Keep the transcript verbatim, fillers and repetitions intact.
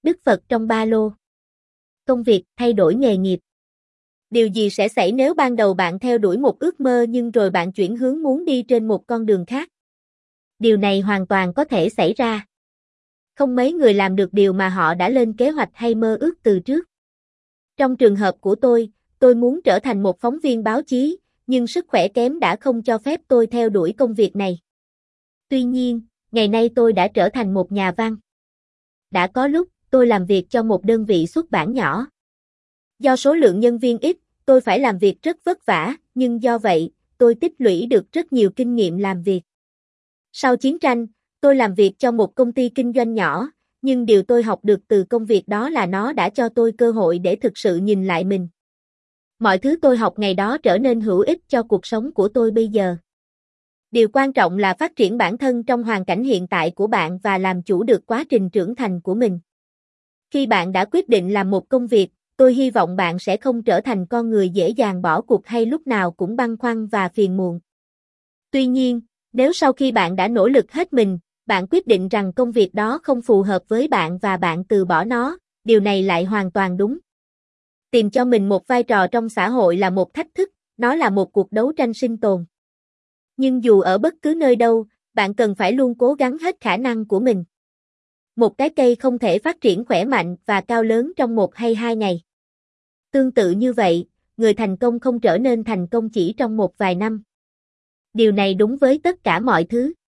Đức Phật trong ba lô. Công việc, thay đổi nghề nghiệp. Điều gì sẽ xảy nếu ban đầu bạn theo đuổi một ước mơ nhưng rồi bạn chuyển hướng muốn đi trên một con đường khác? Điều này hoàn toàn có thể xảy ra. Không mấy người làm được điều mà họ đã lên kế hoạch hay mơ ước từ trước. Trong trường hợp của tôi, tôi muốn trở thành một phóng viên báo chí, nhưng sức khỏe kém đã không cho phép tôi theo đuổi công việc này. Tuy nhiên, ngày nay tôi đã trở thành một nhà văn. Đã có lúc, tôi làm việc cho một đơn vị xuất bản nhỏ. Do số lượng nhân viên ít, tôi phải làm việc rất vất vả, nhưng do vậy, tôi tích lũy được rất nhiều kinh nghiệm làm việc. Sau chiến tranh, tôi làm việc cho một công ty kinh doanh nhỏ, nhưng điều tôi học được từ công việc đó là nó đã cho tôi cơ hội để thực sự nhìn lại mình. Mọi thứ tôi học ngày đó trở nên hữu ích cho cuộc sống của tôi bây giờ. Điều quan trọng là phát triển bản thân trong hoàn cảnh hiện tại của bạn và làm chủ được quá trình trưởng thành của mình. Khi bạn đã quyết định làm một công việc, tôi hy vọng bạn sẽ không trở thành con người dễ dàng bỏ cuộc hay lúc nào cũng băn khoăn và phiền muộn. Tuy nhiên, nếu sau khi bạn đã nỗ lực hết mình, bạn quyết định rằng công việc đó không phù hợp với bạn và bạn từ bỏ nó, điều này lại hoàn toàn đúng. Tìm cho mình một vai trò trong xã hội là một thách thức, nó là một cuộc đấu tranh sinh tồn. Nhưng dù ở bất cứ nơi đâu, bạn cần phải luôn cố gắng hết khả năng của mình. Một cái cây không thể phát triển khỏe mạnh và cao lớn trong một hay hai ngày. Tương tự như vậy, người thành công không trở nên thành công chỉ trong một vài năm. Điều này đúng với tất cả mọi thứ.